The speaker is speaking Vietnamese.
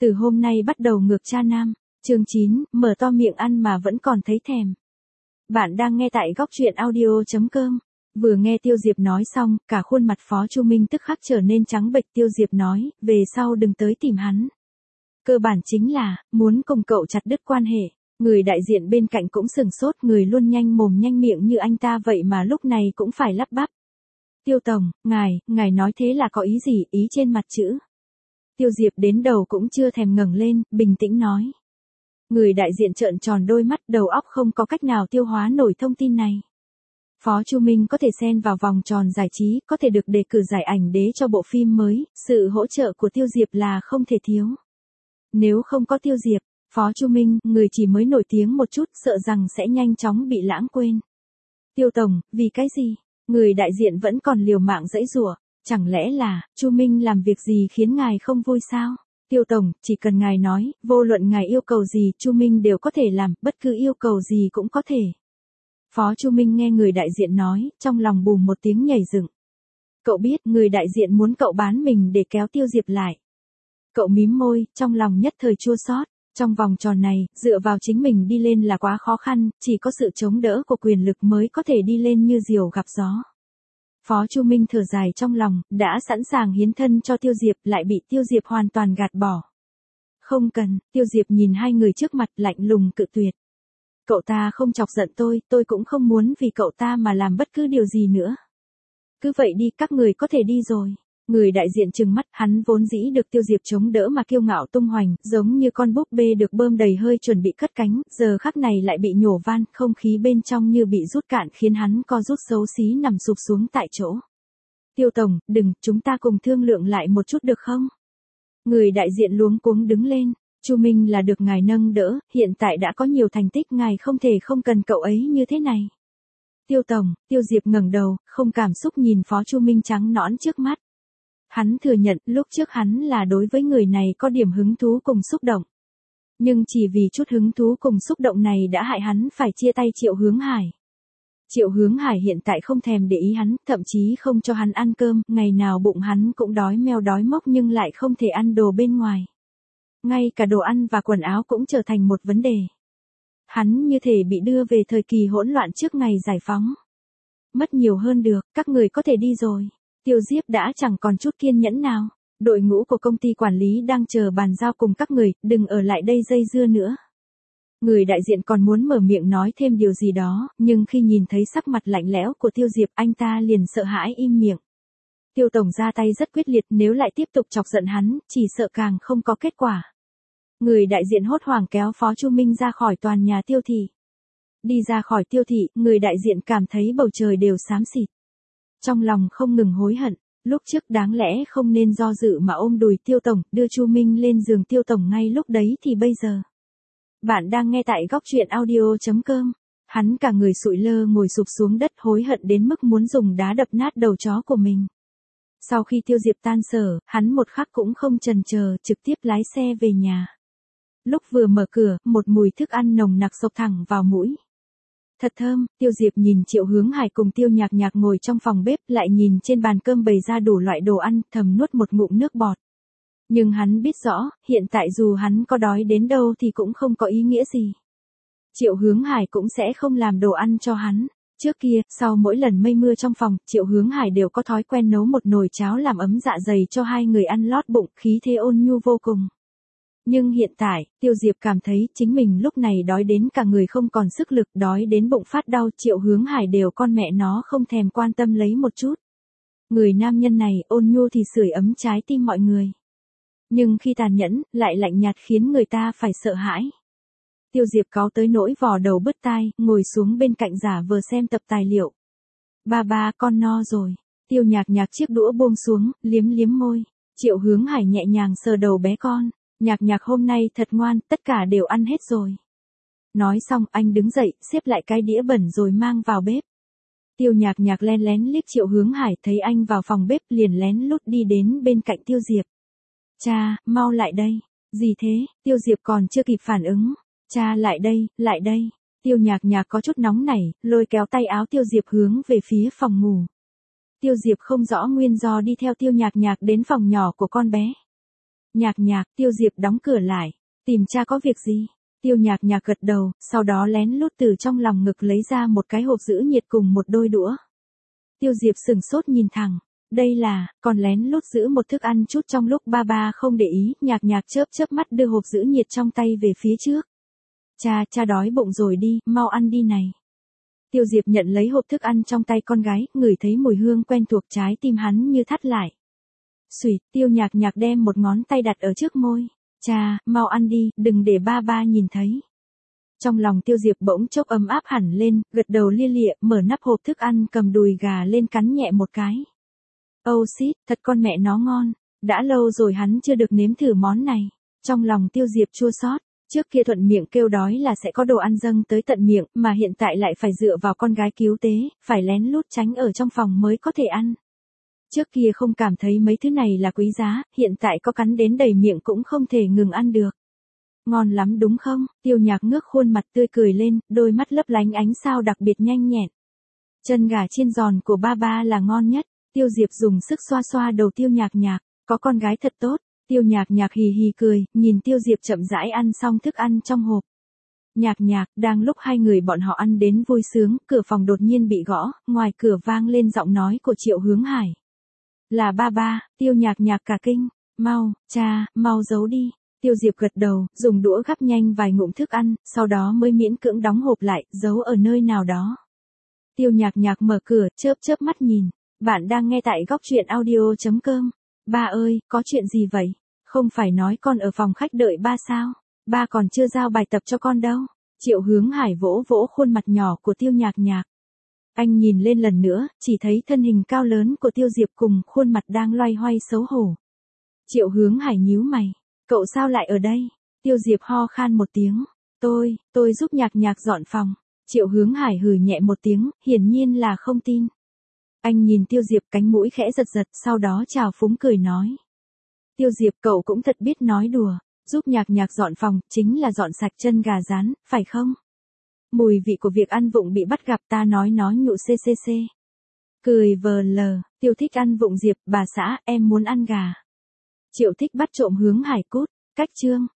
Từ hôm nay bắt đầu ngược cha nam. Chương 9, mở to miệng ăn mà vẫn còn thấy thèm. Bạn đang nghe tại góc truyện audio.com. Vừa nghe Tiêu Diệp nói xong, cả khuôn mặt Phó Chu Minh tức khắc trở nên trắng bệch. Tiêu Diệp nói, về sau đừng tới tìm hắn. Cơ bản chính là, muốn cùng cậu chặt đứt quan hệ. Người đại diện bên cạnh cũng sừng sốt, người luôn nhanh mồm nhanh miệng như anh ta vậy mà lúc này cũng phải lắp bắp. Tiêu Tổng, ngài nói thế là có ý gì, ý trên mặt chữ. Tiêu Diệp đến đầu cũng chưa thèm ngẩng lên, bình tĩnh nói. Người đại diện trợn tròn đôi mắt, đầu óc không có cách nào tiêu hóa nổi thông tin này. Phó Chu Minh có thể xen vào vòng tròn giải trí, có thể được đề cử giải ảnh đế cho bộ phim mới, sự hỗ trợ của Tiêu Diệp là không thể thiếu. Nếu không có Tiêu Diệp, Phó Chu Minh, người chỉ mới nổi tiếng một chút, sợ rằng sẽ nhanh chóng bị lãng quên. Tiêu Tổng, vì cái gì? Người đại diện vẫn còn liều mạng giãy giụa, chẳng lẽ là, Chu Minh làm việc gì khiến ngài không vui sao? Tiêu Tổng, chỉ cần ngài nói, vô luận ngài yêu cầu gì, Chu Minh đều có thể làm, bất cứ yêu cầu gì cũng có thể. Phó Chu Minh nghe người đại diện nói, trong lòng bùm một tiếng nhảy dựng. Cậu biết, người đại diện muốn cậu bán mình để kéo Tiêu Diệp lại. Cậu mím môi, trong lòng nhất thời chua xót. Trong vòng tròn này, dựa vào chính mình đi lên là quá khó khăn, chỉ có sự chống đỡ của quyền lực mới có thể đi lên như diều gặp gió. Phó Chu Minh thở dài trong lòng, đã sẵn sàng hiến thân cho Tiêu Diệp, lại bị Tiêu Diệp hoàn toàn gạt bỏ. Không cần, Tiêu Diệp nhìn hai người trước mặt lạnh lùng cự tuyệt. Cậu ta không chọc giận tôi cũng không muốn vì cậu ta mà làm bất cứ điều gì nữa. Cứ vậy đi, các người có thể đi rồi. Người đại diện trừng mắt, hắn vốn dĩ được Tiêu Diệp chống đỡ mà kiêu ngạo tung hoành, giống như con búp bê được bơm đầy hơi chuẩn bị cất cánh, giờ khắc này lại bị nhổ van, không khí bên trong như bị rút cạn khiến hắn co rút xấu xí nằm sụp xuống tại chỗ. Tiêu Tổng, đừng, chúng ta cùng thương lượng lại một chút được không? Người đại diện luống cuống đứng lên, Chu Minh là được ngài nâng đỡ, hiện tại đã có nhiều thành tích, ngài không thể không cần cậu ấy như thế này. Tiêu Tổng, Tiêu Diệp ngẩng đầu, không cảm xúc nhìn Phó Chu Minh trắng nõn trước mắt. Hắn thừa nhận, lúc trước hắn là đối với người này có điểm hứng thú cùng xúc động. Nhưng chỉ vì chút hứng thú cùng xúc động này đã hại hắn phải chia tay Triệu Hướng Hải. Triệu Hướng Hải hiện tại không thèm để ý hắn, thậm chí không cho hắn ăn cơm, ngày nào bụng hắn cũng đói meo đói mốc nhưng lại không thể ăn đồ bên ngoài. Ngay cả đồ ăn và quần áo cũng trở thành một vấn đề. Hắn như thể bị đưa về thời kỳ hỗn loạn trước ngày giải phóng. Mất nhiều hơn được, các người có thể đi rồi. Tiêu Diệp đã chẳng còn chút kiên nhẫn nào. Đội ngũ của công ty quản lý đang chờ bàn giao cùng các người, đừng ở lại đây dây dưa nữa. Người đại diện còn muốn mở miệng nói thêm điều gì đó, nhưng khi nhìn thấy sắc mặt lạnh lẽo của Tiêu Diệp, anh ta liền sợ hãi im miệng. Tiêu Tổng ra tay rất quyết liệt, nếu lại tiếp tục chọc giận hắn, chỉ sợ càng không có kết quả. Người đại diện hốt hoảng kéo Phó Chu Minh ra khỏi tòa nhà Tiêu thị. Đi ra khỏi Tiêu thị, người đại diện cảm thấy bầu trời đều xám xịt. Trong lòng không ngừng hối hận, lúc trước đáng lẽ không nên do dự mà ôm đùi Tiêu Tổng, đưa Chu Minh lên giường Tiêu Tổng ngay lúc đấy thì bây giờ. Bạn đang nghe tại góc truyện audio.com. Hắn cả người sụi lơ ngồi sụp xuống đất hối hận đến mức muốn dùng đá đập nát đầu chó của mình. Sau khi Tiêu Diệp tan sở, hắn một khắc cũng không chần chờ, trực tiếp lái xe về nhà. Lúc vừa mở cửa, một mùi thức ăn nồng nặc xộc thẳng vào mũi. Thật thơm, Tiêu Diệp nhìn Triệu Hướng Hải cùng Tiêu Nhạc Nhạc ngồi trong phòng bếp, lại nhìn trên bàn cơm bày ra đủ loại đồ ăn, thầm nuốt một ngụm nước bọt. Nhưng hắn biết rõ, hiện tại dù hắn có đói đến đâu thì cũng không có ý nghĩa gì. Triệu Hướng Hải cũng sẽ không làm đồ ăn cho hắn. Trước kia, sau mỗi lần mây mưa trong phòng, Triệu Hướng Hải đều có thói quen nấu một nồi cháo làm ấm dạ dày cho hai người ăn lót bụng, khí thế ôn nhu vô cùng. Nhưng hiện tại, Tiêu Diệp cảm thấy chính mình lúc này đói đến cả người không còn sức lực, đói đến bụng phát đau, Triệu Hướng Hải đều con mẹ nó không thèm quan tâm lấy một chút. Người nam nhân này ôn nhu thì sưởi ấm trái tim mọi người. Nhưng khi tàn nhẫn, lại lạnh nhạt khiến người ta phải sợ hãi. Tiêu Diệp cáu tới nỗi vò đầu bứt tai, ngồi xuống bên cạnh giả vờ xem tập tài liệu. Ba con no rồi. Tiêu Nhạc Nhạc chiếc đũa buông xuống, liếm liếm môi. Triệu Hướng Hải nhẹ nhàng sờ đầu bé con. Nhạc Nhạc hôm nay thật ngoan, tất cả đều ăn hết rồi. Nói xong anh đứng dậy, xếp lại cái đĩa bẩn rồi mang vào bếp. Tiêu Nhạc Nhạc len lén liếc Triệu Hướng Hải, thấy anh vào phòng bếp liền lén lút đi đến bên cạnh Tiêu Diệp. Cha, mau lại đây. Gì thế? Tiêu Diệp còn chưa kịp phản ứng. Cha lại đây, lại đây. Tiêu Nhạc Nhạc có chút nóng nảy, lôi kéo tay áo Tiêu Diệp hướng về phía phòng ngủ. Tiêu Diệp không rõ nguyên do đi theo Tiêu Nhạc Nhạc đến phòng nhỏ của con bé. Nhạc nhạc, Tiêu Diệp đóng cửa lại. Tìm cha có việc gì? Tiêu nhạc nhạc gật đầu, sau đó lén lút từ trong lòng ngực lấy ra một cái hộp giữ nhiệt cùng một đôi đũa. Tiêu Diệp sừng sốt nhìn thẳng. Đây là, còn lén lút giữ một thức ăn chút trong lúc ba ba không để ý, nhạc nhạc chớp chớp mắt đưa hộp giữ nhiệt trong tay về phía trước. Cha đói bụng rồi đi, mau ăn đi này. Tiêu Diệp nhận lấy hộp thức ăn trong tay con gái, ngửi thấy mùi hương quen thuộc, trái tim hắn như thắt lại. Xùy, Tiêu nhạc nhạc đem một ngón tay đặt ở trước môi. Cha, mau ăn đi, đừng để ba ba nhìn thấy. Trong lòng Tiêu Diệp bỗng chốc ấm áp hẳn lên, gật đầu lia lịa, mở nắp hộp thức ăn, cầm đùi gà lên cắn nhẹ một cái. Oh shit, thật con mẹ nó ngon. Đã lâu rồi hắn chưa được nếm thử món này. Trong lòng Tiêu Diệp chua xót. Trước kia thuận miệng kêu đói là sẽ có đồ ăn dâng tới tận miệng, mà hiện tại lại phải dựa vào con gái cứu tế, phải lén lút tránh ở trong phòng mới có thể ăn. Trước kia không cảm thấy mấy thứ này là quý giá, hiện tại có cắn đến đầy miệng cũng không thể ngừng ăn được. Ngon lắm đúng không? Tiêu nhạc ngước khuôn mặt tươi cười lên, đôi mắt lấp lánh ánh sao đặc biệt nhanh nhẹn. Chân gà chiên giòn của ba ba là ngon nhất. Tiêu Diệp dùng sức xoa xoa đầu Tiêu nhạc nhạc, có con gái thật tốt. Tiêu nhạc nhạc hì hì cười, nhìn Tiêu Diệp chậm rãi ăn xong thức ăn trong hộp. Nhạc nhạc, đang lúc hai người bọn họ ăn đến vui sướng, cửa phòng đột nhiên bị gõ, ngoài cửa vang lên giọng nói của Triệu Hướng Hải. Là ba ba. Tiêu nhạc nhạc cả kinh. Mau, cha, mau giấu đi. Tiêu Diệp gật đầu, dùng đũa gắp nhanh vài ngụm thức ăn, sau đó mới miễn cưỡng đóng hộp lại, giấu ở nơi nào đó. Tiêu nhạc nhạc mở cửa, chớp chớp mắt nhìn. Bạn đang nghe tại góc truyện audio.com. Ba ơi, có chuyện gì vậy? Không phải nói con ở phòng khách đợi ba sao? Ba còn chưa giao bài tập cho con đâu. Triệu Hướng Hải vỗ vỗ khuôn mặt nhỏ của Tiêu nhạc nhạc. Anh nhìn lên lần nữa, chỉ thấy thân hình cao lớn của Tiêu Diệp cùng khuôn mặt đang loay hoay xấu hổ. Triệu Hướng Hải nhíu mày. Cậu sao lại ở đây? Tiêu Diệp ho khan một tiếng. Tôi giúp nhạc nhạc dọn phòng. Triệu Hướng Hải hừ nhẹ một tiếng, hiển nhiên là không tin. Anh nhìn Tiêu Diệp cánh mũi khẽ giật giật, sau đó chào phúng cười nói. Tiêu Diệp cậu cũng thật biết nói đùa, giúp nhạc nhạc dọn phòng, chính là dọn sạch chân gà rán, phải không? Mùi vị của việc ăn vụng bị bắt gặp ta nói nhụ ccc. Cười vờ lờ, Tiêu Thích ăn vụng Diệp, bà xã, em muốn ăn gà. Triệu Thích bắt trộm Hướng Hải cút, cách chương.